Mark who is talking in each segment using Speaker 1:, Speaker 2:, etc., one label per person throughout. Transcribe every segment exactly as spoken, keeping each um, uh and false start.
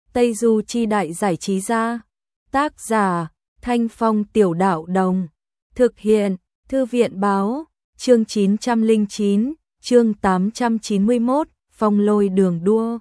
Speaker 1: Tây Du Chi Đại Giải Trí Gia. Tác giả, Thanh Phong Tiểu Đạo Đồng. Thực hiện, Thư viện Báo. Chương chín trăm lẻ chín, chương tám trăm chín mươi mốt, Phong Lôi Đường Đua.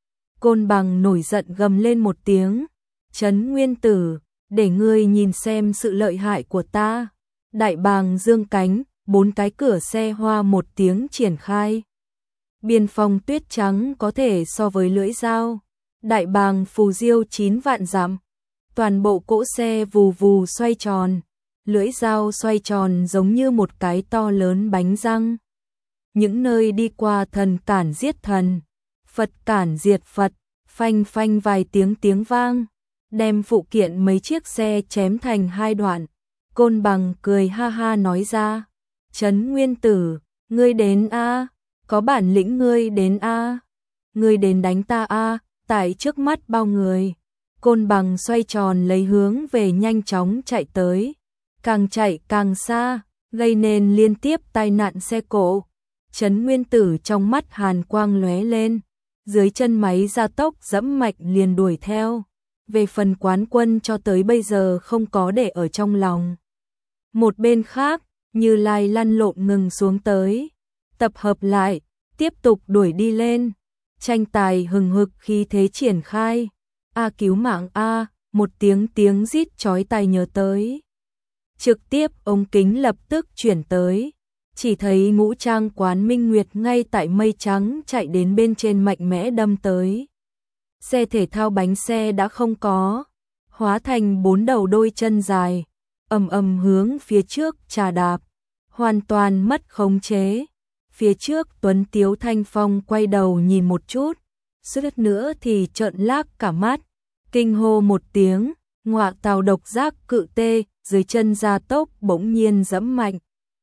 Speaker 1: Côn Bằng nổi giận gầm lên một tiếng. Trấn Nguyên Tử, để ngươi nhìn xem sự lợi hại của ta. Đại bàng dương cánh, bốn cái cửa xe hoa một tiếng triển khai. Biên phong tuyết trắng có thể so với lưỡi dao. Đại bàng phù diêu chín vạn dặm. Toàn bộ cỗ xe vù vù xoay tròn. Lưỡi dao xoay tròn giống như một cái to lớn bánh răng. Những nơi đi qua thần cản giết thần, Phật cản diệt Phật, phanh phanh vài tiếng tiếng vang, đem phụ kiện mấy chiếc xe chém thành hai đoạn. Côn Bằng cười ha ha nói ra, Trấn Nguyên Tử, ngươi đến a, có bản lĩnh ngươi đến a, ngươi đến đánh ta a, tại trước mắt bao người. Côn Bằng xoay tròn lấy hướng về nhanh chóng chạy tới, càng chạy càng xa, gây nên liên tiếp tai nạn xe cộ. Trấn Nguyên Tử trong mắt hàn quang lóe lên, dưới chân máy gia tốc dẫm mạnh liền đuổi theo. Về phần Quán Quân cho tới bây giờ không có để ở trong lòng. Một bên khác, Như Lai lăn lộn ngừng xuống tới, tập hợp lại, tiếp tục đuổi đi lên. Tranh tài hừng hực khí thế triển khai. A cứu mạng a, một tiếng tiếng rít chói tai nhớ tới. Trực tiếp ống kính lập tức chuyển tới, chỉ thấy ngũ trang Quán Minh Nguyệt ngay tại mây trắng chạy đến bên trên mạnh mẽ đâm tới. Xe thể thao bánh xe đã không có, hóa thành bốn đầu đôi chân dài, ầm ầm hướng phía trước trà đạp, hoàn toàn mất khống chế. Phía trước Tuấn Tiếu Thanh Phong quay đầu nhìn một chút, suýt nữa thì trợn lác cả mắt, kinh hô một tiếng, ngọa tàu độc giác cự tê, dưới chân gia tốc bỗng nhiên giẫm mạnh.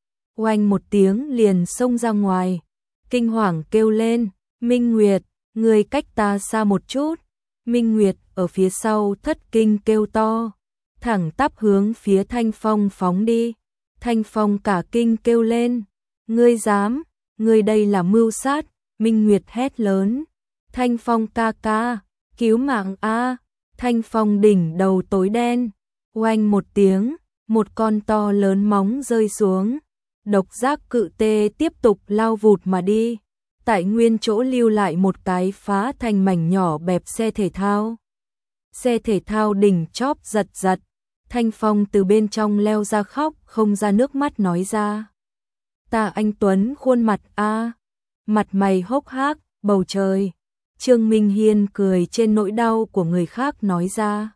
Speaker 1: Oanh một tiếng liền xông ra ngoài, kinh hoàng kêu lên, Minh Nguyệt, người cách ta xa một chút. Minh Nguyệt ở phía sau thất kinh kêu to, thẳng tắp hướng phía Thanh Phong phóng đi. Thanh Phong cả kinh kêu lên, ngươi dám, ngươi đây là mưu sát. Minh Nguyệt hét lớn, Thanh Phong ca ca, cứu mạng a. Thanh Phong đỉnh đầu tối đen, oanh một tiếng, một con to lớn móng rơi xuống. Độc giác cự tê tiếp tục lao vụt mà đi, tại nguyên chỗ lưu lại một cái phá thành mảnh nhỏ bẹp xe thể thao. Xe thể thao đỉnh chóp giật giật, Thanh Phong từ bên trong leo ra khóc không ra nước mắt nói ra. Ta anh Tuấn khuôn mặt a, mặt mày hốc hác, bầu trời. Trương Minh Hiên cười trên nỗi đau của người khác nói ra.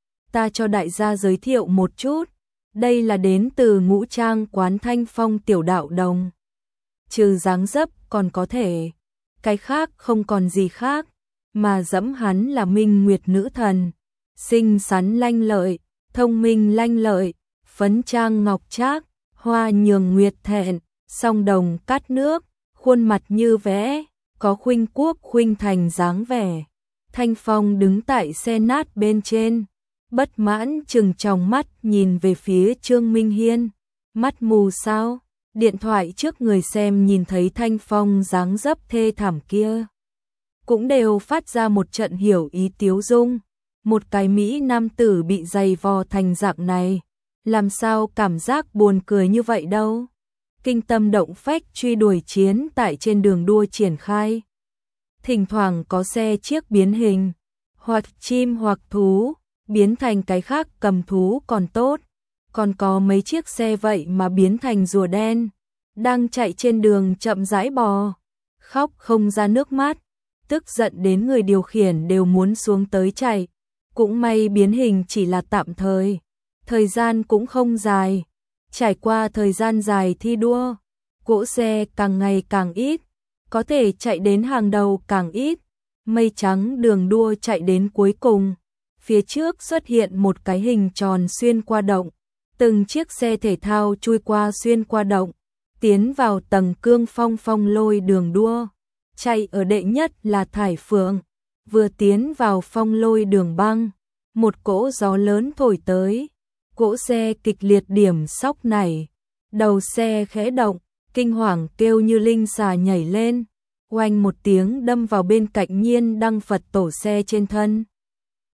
Speaker 1: Ta cho đại gia giới thiệu một chút, đây là đến từ ngũ trang Quán Thanh Phong Tiểu Đạo Đồng. Trừ dáng dấp còn có thể, cái khác không còn gì khác, mà dẫm hắn là Minh Nguyệt nữ thần, xinh xắn lanh lợi, thông minh lanh lợi, phấn trang ngọc trác, hoa nhường nguyệt thẹn, song đồng cát nước, khuôn mặt như vẽ, có khuynh quốc khuynh thành dáng vẻ. Thanh Phong đứng tại xe nát bên trên, bất mãn trừng tròng mắt nhìn về phía Trương Minh Hiên. Mắt mù sao? Điện thoại trước người xem nhìn thấy Thanh Phong dáng dấp thê thảm kia, cũng đều phát ra một trận hiểu ý tiếu dung. Một cái Mỹ nam tử bị dày vò thành dạng này, làm sao cảm giác buồn cười như vậy đâu. Kinh tâm động phách truy đuổi chiến tại trên đường đua triển khai. Thỉnh thoảng có xe chiếc biến hình, hoặc chim hoặc thú, biến thành cái khác cầm thú còn tốt. Còn có mấy chiếc xe vậy mà biến thành rùa đen, đang chạy trên đường chậm rãi bò, khóc không ra nước mắt, tức giận đến người điều khiển đều muốn xuống tới chạy. Cũng may biến hình chỉ là tạm thời, thời gian cũng không dài. Trải qua thời gian dài thi đua, cỗ xe càng ngày càng ít, có thể chạy đến hàng đầu càng ít. Mây trắng đường đua chạy đến cuối cùng, phía trước xuất hiện một cái hình tròn xuyên qua động, từng chiếc xe thể thao chui qua xuyên qua động, tiến vào tầng cương phong phong lôi đường đua. Chạy ở đệ nhất là Thải Phượng, vừa tiến vào phong lôi đường băng, một cỗ gió lớn thổi tới, cỗ xe kịch liệt điểm sóc nảy, đầu xe khẽ động, kinh hoàng kêu như linh xà nhảy lên, oanh một tiếng đâm vào bên cạnh Nhiên Đăng Phật tổ xe trên thân.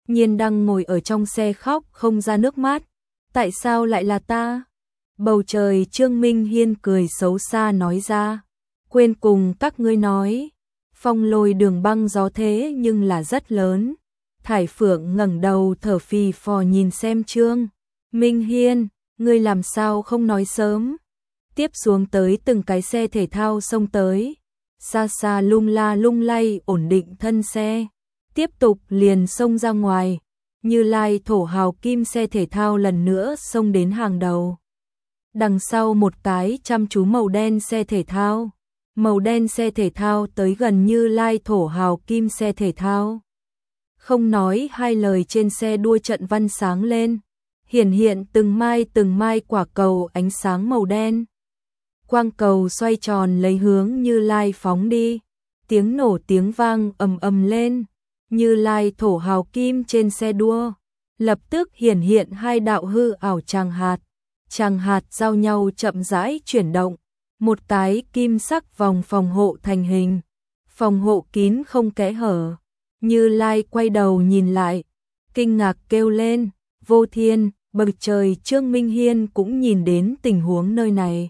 Speaker 1: Nhiên đang ngồi ở trong xe khóc không ra nước mắt. Tại sao lại là ta? Bầu trời. Trương Minh Hiên cười xấu xa nói ra. Quên cùng các ngươi nói. Phong Lôi Đường băng gió thế nhưng là rất lớn. Thải Phượng ngẩng đầu thở phì phò nhìn xem Trương Minh Hiên, ngươi làm sao không nói sớm? Tiếp xuống tới từng cái xe thể thao xông tới, xa xa lung la lung lay ổn định thân xe, tiếp tục liền xông ra ngoài, Như Lai thổ hào kim xe thể thao lần nữa xông đến hàng đầu. Đằng sau một cái chăm chú màu đen xe thể thao, màu đen xe thể thao tới gần Như Lai thổ hào kim xe thể thao. Không nói hai lời trên xe đua trận văn sáng lên, hiển hiện từng mai từng mai quả cầu ánh sáng màu đen. Quang cầu xoay tròn lấy hướng Như Lai phóng đi, tiếng nổ tiếng vang ầm ầm lên, Như Lai thổ hào kim trên xe đua, lập tức hiển hiện hai đạo hư ảo tràng hạt, tràng hạt giao nhau chậm rãi chuyển động, một cái kim sắc vòng phòng hộ thành hình, phòng hộ kín không kẽ hở. Như Lai quay đầu nhìn lại, kinh ngạc kêu lên, Vô Thiên, bầu trời. Trương Minh Hiên cũng nhìn đến tình huống nơi này.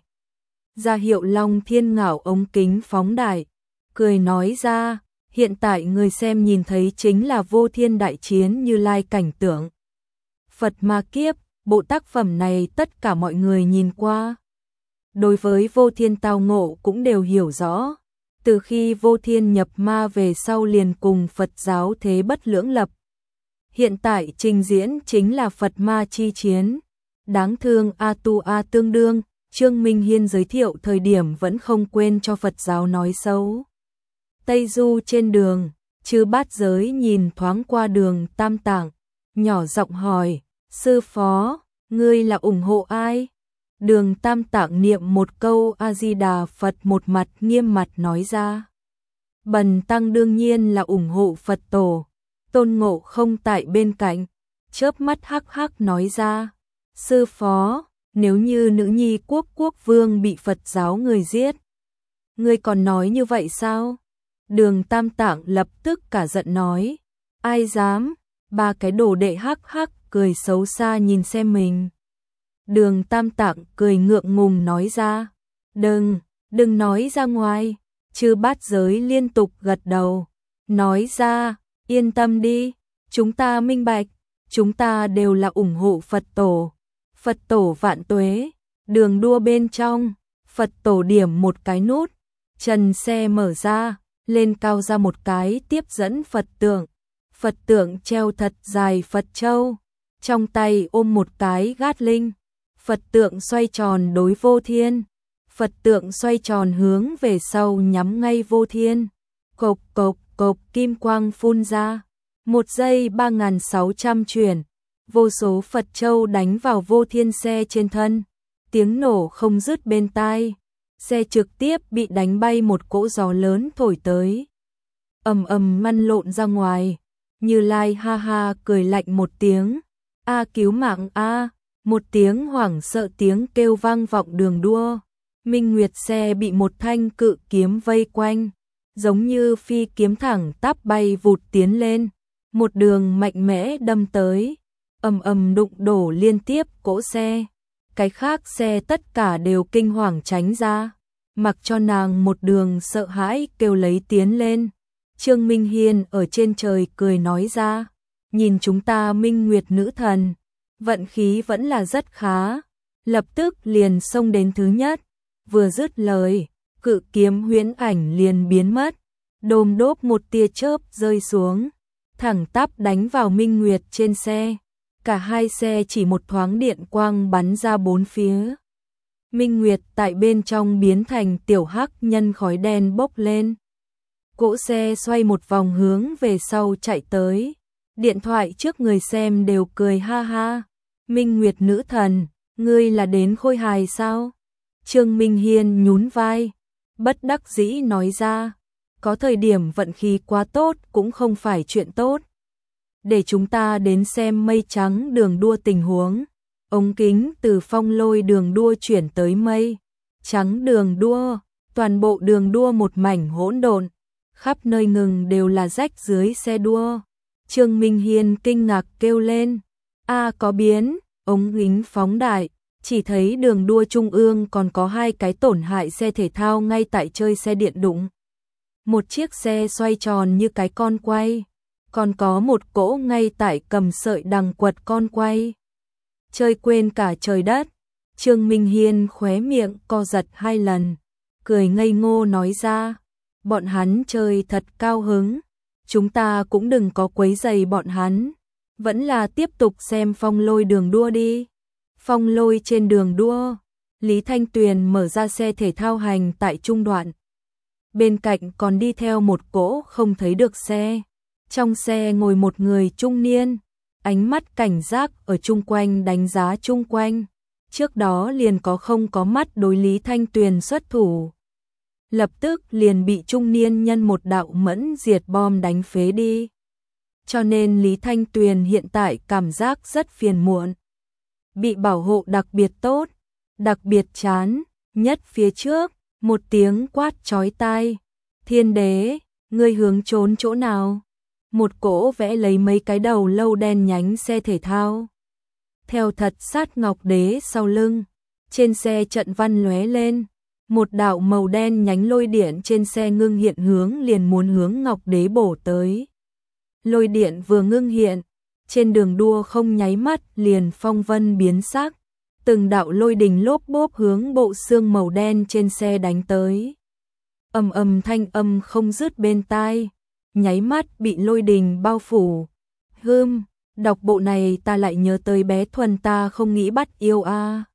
Speaker 1: Ra hiệu Long Thiên Ngạo ống kính phóng đại, cười nói ra, hiện tại người xem nhìn thấy chính là Vô Thiên đại chiến Như Lai cảnh tượng. Phật Ma Kiếp, bộ tác phẩm này tất cả mọi người nhìn qua. Đối với Vô Thiên tao ngộ cũng đều hiểu rõ. Từ khi Vô Thiên nhập ma về sau liền cùng Phật giáo thế bất lưỡng lập. Hiện tại trình diễn chính là Phật ma chi chiến. Đáng thương A Tu A tương đương, Trương Minh Hiên giới thiệu thời điểm vẫn không quên cho Phật giáo nói xấu. Tây Du trên đường, Chư Bát Giới nhìn thoáng qua Đường Tam Tạng, nhỏ giọng hỏi, sư phó, ngươi là ủng hộ ai? Đường Tam Tạng niệm một câu A-di-đà Phật, một mặt nghiêm mặt nói ra. Bần tăng đương nhiên là ủng hộ Phật tổ. Tôn Ngộ Không tại bên cạnh, chớp mắt hắc hắc nói ra. Sư phó, nếu như nữ nhi quốc quốc vương bị Phật giáo người giết, ngươi còn nói như vậy sao? Đường Tam Tạng lập tức cả giận nói. Ai dám? Ba cái đồ đệ hắc hắc cười xấu xa nhìn xem mình. Đường Tam Tạng cười ngượng ngùng nói ra. Đừng, đừng nói ra ngoài. Chư Bát Giới liên tục gật đầu. Nói ra, yên tâm đi. Chúng ta minh bạch. Chúng ta đều là ủng hộ Phật tổ. Phật tổ vạn tuế. Đường đua bên trong. Phật tổ điểm một cái nút. Trần xe mở ra. Lên cao ra một cái tiếp dẫn Phật tượng. Phật tượng treo thật dài Phật châu. Trong tay ôm một cái gát linh. Phật tượng xoay tròn đối Vô Thiên. Phật tượng xoay tròn hướng về sau nhắm ngay Vô Thiên. Cộc cộc cộc kim quang phun ra. Một giây ba nghìn sáu trăm chuyển. Vô số Phật châu đánh vào Vô Thiên xe trên thân. Tiếng nổ không dứt bên tai. Xe trực tiếp bị đánh bay một cỗ gió lớn thổi tới. Ầm ầm lăn lộn ra ngoài. Như Lai ha ha cười lạnh một tiếng. A cứu mạng a. Một tiếng hoảng sợ tiếng kêu vang vọng đường đua. Minh Nguyệt xe bị một thanh cự kiếm vây quanh, giống như phi kiếm thẳng tắp bay vụt tiến lên, một đường mạnh mẽ đâm tới, ầm ầm đụng đổ liên tiếp cỗ xe. Cái khác xe tất cả đều kinh hoàng tránh ra, mặc cho nàng một đường sợ hãi kêu lấy tiến lên. Trương Minh Hiên ở trên trời cười nói ra, nhìn chúng ta Minh Nguyệt nữ thần, vận khí vẫn là rất khá, lập tức liền xông đến thứ nhất, vừa dứt lời, cự kiếm huyễn ảnh liền biến mất, đôm đốp một tia chớp rơi xuống, thẳng tắp đánh vào Minh Nguyệt trên xe, cả hai xe chỉ một thoáng điện quang bắn ra bốn phía. Minh Nguyệt tại bên trong biến thành tiểu hắc nhân khói đen bốc lên. Cỗ xe xoay một vòng hướng về sau chạy tới, điện thoại trước người xem đều cười ha ha. Minh Nguyệt nữ thần, ngươi là đến khôi hài sao? Trương Minh Hiên nhún vai, bất đắc dĩ nói ra, có thời điểm vận khí quá tốt cũng không phải chuyện tốt. Để chúng ta đến xem mây trắng đường đua tình huống. Ống kính từ Phong Lôi đường đua chuyển tới mây trắng đường đua, toàn bộ đường đua một mảnh hỗn độn, khắp nơi ngừng đều là rách dưới xe đua. Trương Minh Hiên kinh ngạc kêu lên, a có biến, ống kính phóng đại, chỉ thấy đường đua trung ương còn có hai cái tổn hại xe thể thao ngay tại chơi xe điện đụng. Một chiếc xe xoay tròn như cái con quay, còn có một cỗ ngay tại cầm sợi đằng quật con quay. Chơi quên cả trời đất, Trương Minh Hiên khóe miệng co giật hai lần, cười ngây ngô nói ra, bọn hắn chơi thật cao hứng, chúng ta cũng đừng có quấy rầy bọn hắn, vẫn là tiếp tục xem phong lôi đường đua đi. Phong lôi trên đường đua, Lý Thanh Tuyền mở ra xe thể thao hành tại trung đoạn. Bên cạnh còn đi theo một cỗ không thấy được xe. Trong xe ngồi một người trung niên, ánh mắt cảnh giác ở chung quanh đánh giá chung quanh. Trước đó liền có không có mắt đối Lý Thanh Tuyền xuất thủ. Lập tức liền bị trung niên nhân một đạo mẫn diệt bom đánh phế đi. Cho nên Lý Thanh Tuyền hiện tại cảm giác rất phiền muộn. Bị bảo hộ đặc biệt tốt, đặc biệt chán, nhất phía trước, một tiếng quát chói tai. Thiên đế, ngươi hướng trốn chỗ nào? Một cỗ vẽ lấy mấy cái đầu lâu đen nhánh xe thể thao. Theo thật sát Ngọc Đế sau lưng, trên xe trận văn lóe lên, một đạo màu đen nhánh lôi điện trên xe ngưng hiện hướng liền muốn hướng Ngọc Đế bổ tới. Lôi điện vừa ngưng hiện, trên đường đua không nháy mắt liền phong vân biến sắc, từng đạo lôi đình lốp bốp hướng bộ xương màu đen trên xe đánh tới. Ầm ầm thanh âm không dứt bên tai, nháy mắt bị lôi đình bao phủ. Hừm, đọc bộ này ta lại nhớ tới bé Thuần ta không nghĩ bắt yêu a. À.